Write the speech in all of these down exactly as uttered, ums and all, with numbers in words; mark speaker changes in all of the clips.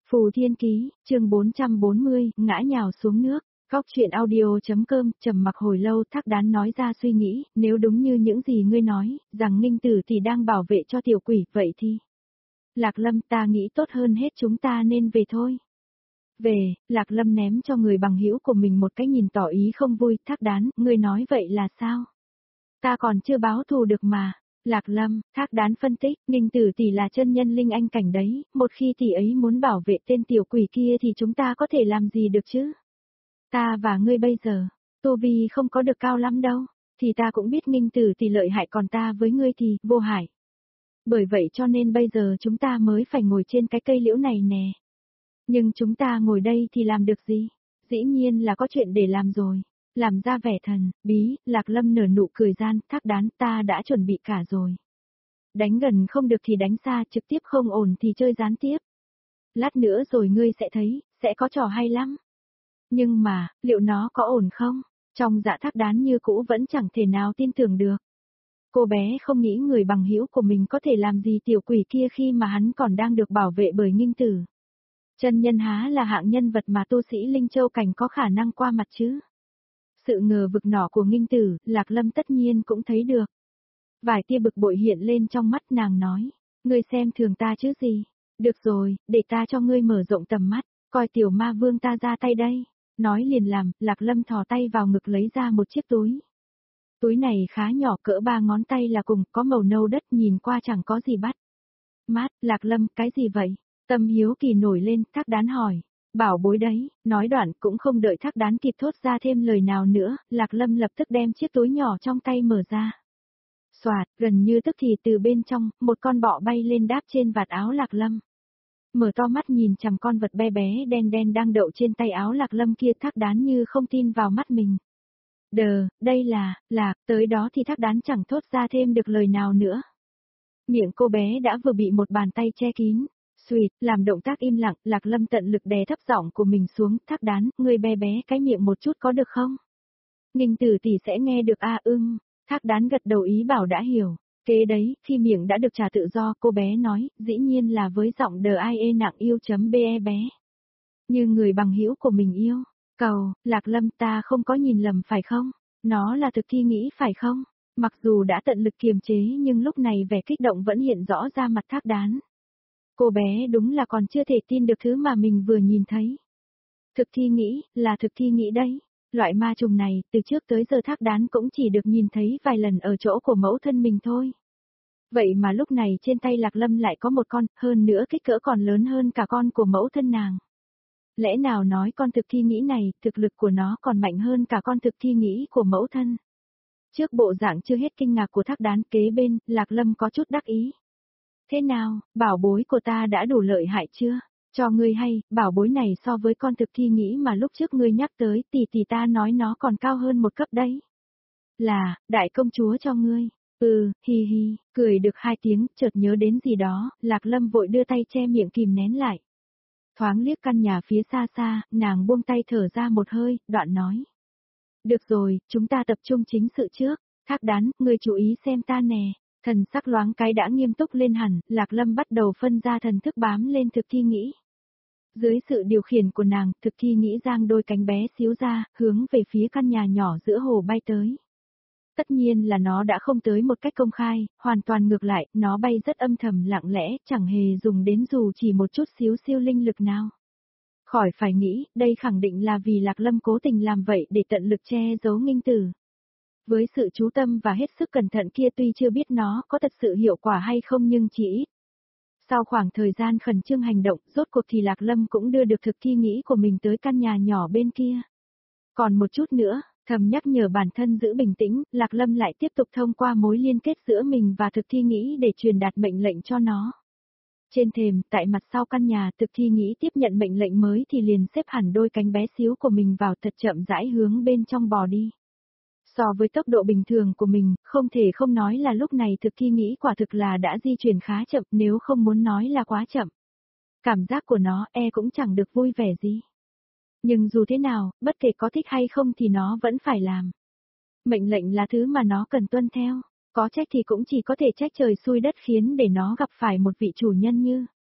Speaker 1: Phù Thiên Ký, chương bốn trăm bốn mươi, ngã nhào xuống nước. Góc chuyện audio.com, trầm mặc hồi lâu Thác Đán nói ra suy nghĩ, nếu đúng như những gì ngươi nói, rằng Ninh Tử thì đang bảo vệ cho tiểu quỷ, vậy thì... Lạc Lâm, ta nghĩ tốt hơn hết chúng ta nên về thôi. Về, Lạc Lâm ném cho người bằng hữu của mình một cái nhìn tỏ ý không vui. Thác Đán, ngươi nói vậy là sao? Ta còn chưa báo thù được mà. Lạc Lâm, Thác Đán phân tích, Ninh Tử tỷ là chân nhân linh anh cảnh đấy, một khi tỷ ấy muốn bảo vệ tên tiểu quỷ kia thì chúng ta có thể làm gì được chứ? Ta và ngươi bây giờ, tu vi không có được cao lắm đâu, thì ta cũng biết Ninh Tử tỷ lợi hại, còn ta với ngươi thì vô hại. Bởi vậy cho nên bây giờ chúng ta mới phải ngồi trên cái cây liễu này nè. Nhưng chúng ta ngồi đây thì làm được gì? Dĩ nhiên là có chuyện để làm rồi. Làm ra vẻ thần, bí, Lạc Lâm nở nụ cười gian. Thác Đán, ta đã chuẩn bị cả rồi. Đánh gần không được thì đánh xa, trực tiếp không ổn thì chơi gián tiếp. Lát nữa rồi ngươi sẽ thấy, sẽ có trò hay lắm. Nhưng mà, liệu nó có ổn không? Trong dạ Thác Đán như cũ vẫn chẳng thể nào tin tưởng được. Cô bé không nghĩ người bằng hữu của mình có thể làm gì tiểu quỷ kia khi mà hắn còn đang được bảo vệ bởi Ninh Tử. Chân nhân há là hạng nhân vật mà tu sĩ Linh Châu Cảnh có khả năng qua mặt chứ. Sự ngờ vực nọ của Ninh Tử, Lạc Lâm tất nhiên cũng thấy được. Vài tia bực bội hiện lên trong mắt, nàng nói, ngươi xem thường ta chứ gì. Được rồi, để ta cho ngươi mở rộng tầm mắt, coi tiểu ma vương ta ra tay đây. Nói liền làm, Lạc Lâm thò tay vào ngực lấy ra một chiếc túi. Túi này khá nhỏ, cỡ ba ngón tay là cùng, có màu nâu đất, nhìn qua chẳng có gì bắt mát. Lạc Lâm, cái gì vậy? Tâm hiếu kỳ nổi lên. Thác Đán hỏi. Bảo bối đấy. Nói đoạn cũng không đợi Thác Đán kịp thốt ra thêm lời nào nữa, Lạc Lâm lập tức đem chiếc túi nhỏ trong tay mở ra. Xoạt, gần như tức thì từ bên trong, một con bọ bay lên đáp trên vạt áo Lạc Lâm. Mở to mắt nhìn chằm con vật bé bé đen đen đang đậu trên tay áo Lạc Lâm kia. Thác Đán như không tin vào mắt mình. Đờ, đây là, Lạc, tới đó thì Thác Đán chẳng thốt ra thêm được lời nào nữa. Miệng cô bé đã vừa bị một bàn tay che kín. Xùyt, làm động tác im lặng, Lạc Lâm tận lực đè thấp giọng của mình xuống. Thác Đán, ngươi bé bé cái miệng một chút có được không? Ninh Tử tỷ sẽ nghe được a à, ưng. Thác Đán gật đầu ý bảo đã hiểu. Kế đấy, khi miệng đã được trả tự do, cô bé nói, dĩ nhiên là với giọng đờ ai ê nặng yêu chấm be bé. Như người bằng hữu của mình yêu. Cầu, Lạc Lâm, ta không có nhìn lầm phải không? Nó là thực thi nghĩ phải không? Mặc dù đã tận lực kiềm chế nhưng lúc này vẻ kích động vẫn hiện rõ ra mặt Thác Đán. Cô bé đúng là còn chưa thể tin được thứ mà mình vừa nhìn thấy. Thực thi nghĩ, là thực thi nghĩ đấy. Loại ma trùng này, từ trước tới giờ Thác Đán cũng chỉ được nhìn thấy vài lần ở chỗ của mẫu thân mình thôi. Vậy mà lúc này trên tay Lạc Lâm lại có một con, hơn nữa kích cỡ còn lớn hơn cả con của mẫu thân nàng. Lẽ nào nói con thực thi nghĩ này, thực lực của nó còn mạnh hơn cả con thực thi nghĩ của mẫu thân? Trước bộ dạng chưa hết kinh ngạc của Thác Đán, kế bên, Lạc Lâm có chút đắc ý. Thế nào, bảo bối của ta đã đủ lợi hại chưa? Cho ngươi hay, bảo bối này so với con thực thi nghĩ mà lúc trước ngươi nhắc tới, tỷ tỷ ta nói nó còn cao hơn một cấp đấy. Là, đại công chúa cho ngươi. Ừ, hi hi, cười được hai tiếng, chợt nhớ đến gì đó, Lạc Lâm vội đưa tay che miệng kìm nén lại. Thoáng liếc căn nhà phía xa xa, nàng buông tay thở ra một hơi, đoạn nói. Được rồi, chúng ta tập trung chính sự trước. Thác Đán, ngươi chú ý xem ta nè. Thần sắc loáng cái đã nghiêm túc lên hẳn, Lạc Lâm bắt đầu phân ra thần thức bám lên thực thi nghĩ. Dưới sự điều khiển của nàng, thực thi nghĩ giang đôi cánh bé xíu ra, hướng về phía căn nhà nhỏ giữa hồ bay tới. Tất nhiên là nó đã không tới một cách công khai, hoàn toàn ngược lại, nó bay rất âm thầm lặng lẽ, chẳng hề dùng đến dù chỉ một chút xíu siêu linh lực nào. Khỏi phải nghĩ, đây khẳng định là vì Lạc Lâm cố tình làm vậy để tận lực che giấu Ninh Tử. Với sự chú tâm và hết sức cẩn thận kia, tuy chưa biết nó có thật sự hiệu quả hay không nhưng chỉ ít. Sau khoảng thời gian khẩn trương hành động, rốt cuộc thì Lạc Lâm cũng đưa được thực thi nghĩ của mình tới căn nhà nhỏ bên kia. Còn một chút nữa, thầm nhắc nhở bản thân giữ bình tĩnh, Lạc Lâm lại tiếp tục thông qua mối liên kết giữa mình và thực thi nghĩ để truyền đạt mệnh lệnh cho nó. Trên thềm, tại mặt sau căn nhà, thực thi nghĩ tiếp nhận mệnh lệnh mới thì liền xếp hẳn đôi cánh bé xíu của mình vào thật chậm rãi hướng bên trong bò đi. So với tốc độ bình thường của mình, không thể không nói là lúc này thực thi nghĩ quả thực là đã di chuyển khá chậm, nếu không muốn nói là quá chậm. Cảm giác của nó e cũng chẳng được vui vẻ gì. Nhưng dù thế nào, bất kể có thích hay không thì nó vẫn phải làm. Mệnh lệnh là thứ mà nó cần tuân theo, có trách thì cũng chỉ có thể trách trời xui đất khiến để nó gặp phải một vị chủ nhân như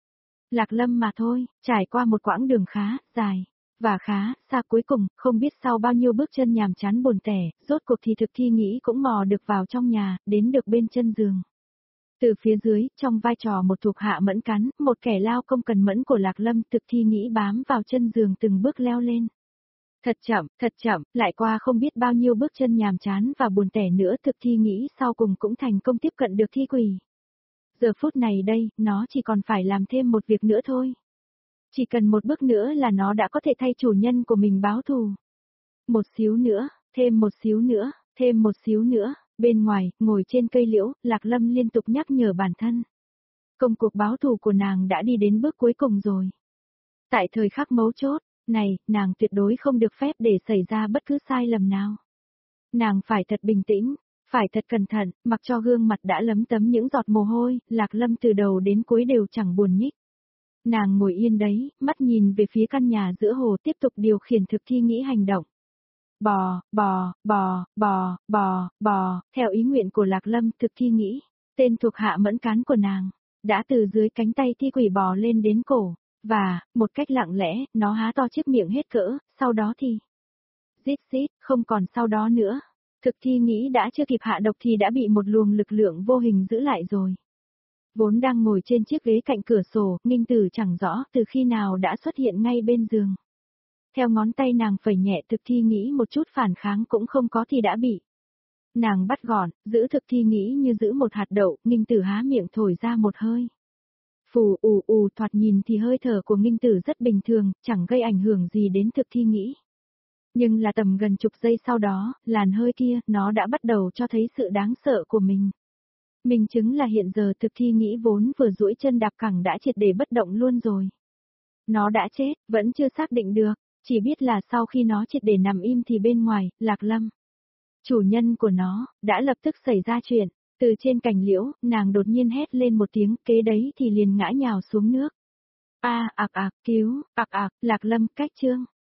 Speaker 1: Lạc Lâm mà thôi, trải qua một quãng đường khá, dài, và khá, xa cuối cùng, không biết sau bao nhiêu bước chân nhàm chán buồn tẻ, rốt cuộc thì thực thi nghĩ cũng mò được vào trong nhà, đến được bên chân giường. Từ phía dưới, trong vai trò một thuộc hạ mẫn cắn, một kẻ lao công cần mẫn của Lạc Lâm, thực thi nghĩ bám vào chân giường từng bước leo lên. Thật chậm, thật chậm, lại qua không biết bao nhiêu bước chân nhàm chán và buồn tẻ nữa, thực thi nghĩ sau cùng cũng thành công tiếp cận được thi quỷ. Giờ phút này đây, nó chỉ còn phải làm thêm một việc nữa thôi. Chỉ cần một bước nữa là nó đã có thể thay chủ nhân của mình báo thù. Một xíu nữa, thêm một xíu nữa, thêm một xíu nữa, bên ngoài, ngồi trên cây liễu, Lạc Lâm liên tục nhắc nhở bản thân. Công cuộc báo thù của nàng đã đi đến bước cuối cùng rồi. Tại thời khắc mấu chốt, này, nàng tuyệt đối không được phép để xảy ra bất cứ sai lầm nào. Nàng phải thật bình tĩnh, phải thật cẩn thận, mặc cho gương mặt đã lấm tấm những giọt mồ hôi, Lạc Lâm từ đầu đến cuối đều chẳng buồn nhích. Nàng ngồi yên đấy, mắt nhìn về phía căn nhà giữa hồ tiếp tục điều khiển thực thi nghĩ hành động. Bò, bò, bò, bò, bò, bò, theo ý nguyện của Lạc Lâm thực thi nghĩ, tên thuộc hạ mẫn cán của nàng, đã từ dưới cánh tay thi quỷ bò lên đến cổ, và, một cách lặng lẽ, nó há to chiếc miệng hết cỡ, sau đó thì... Rít rít, không còn sau đó nữa. Thực thi nghĩ đã chưa kịp hạ độc thì đã bị một luồng lực lượng vô hình giữ lại rồi. Vốn đang ngồi trên chiếc ghế cạnh cửa sổ, Ninh Tử chẳng rõ từ khi nào đã xuất hiện ngay bên giường. Theo ngón tay nàng phẩy nhẹ thực thi nghĩ một chút phản kháng cũng không có thì đã bị. Nàng bắt gọn, giữ thực thi nghĩ như giữ một hạt đậu, Ninh Tử há miệng thổi ra một hơi. Phù ù ù thoạt nhìn thì hơi thở của Ninh Tử rất bình thường, chẳng gây ảnh hưởng gì đến thực thi nghĩ. Nhưng là tầm gần chục giây sau đó, làn hơi kia, nó đã bắt đầu cho thấy sự đáng sợ của mình. Minh chứng là hiện giờ thực thi nghĩ vốn vừa duỗi chân đạp cẳng đã triệt để bất động luôn rồi. Nó đã chết, vẫn chưa xác định được, chỉ biết là sau khi nó triệt để nằm im thì bên ngoài, Lạc Lâm, chủ nhân của nó, đã lập tức xảy ra chuyện. Từ trên cành liễu, nàng đột nhiên hét lên một tiếng, kế đấy thì liền ngã nhào xuống nước. A ạc ạc, cứu, ạc ạc, Lạc Lâm, cách chương.